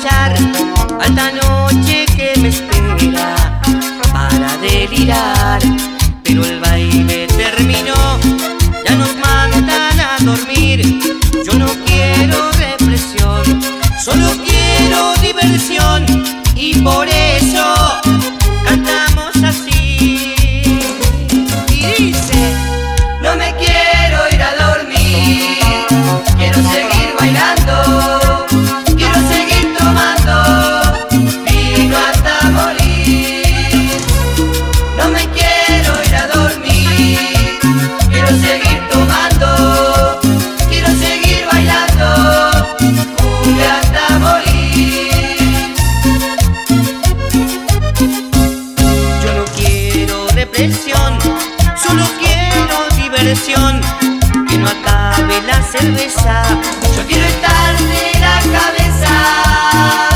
marchar, alta noche que me espera para delirar. Pero el baile terminó, ya nos mandan a dormir. Yo no quiero represión, solo quiero diversión, y por eso cantamos así. Y dice: no me quiero ir a dormir, quiero seguir bailando, quiero seguir tomando vino hasta morir. No me quiero ir a dormir, quiero seguir tomando, quiero seguir bailando cumbia hasta morir. Yo no quiero represión, solo quiero diversión, que no acabe la cerveza. Yo quiero estar de la cabeza.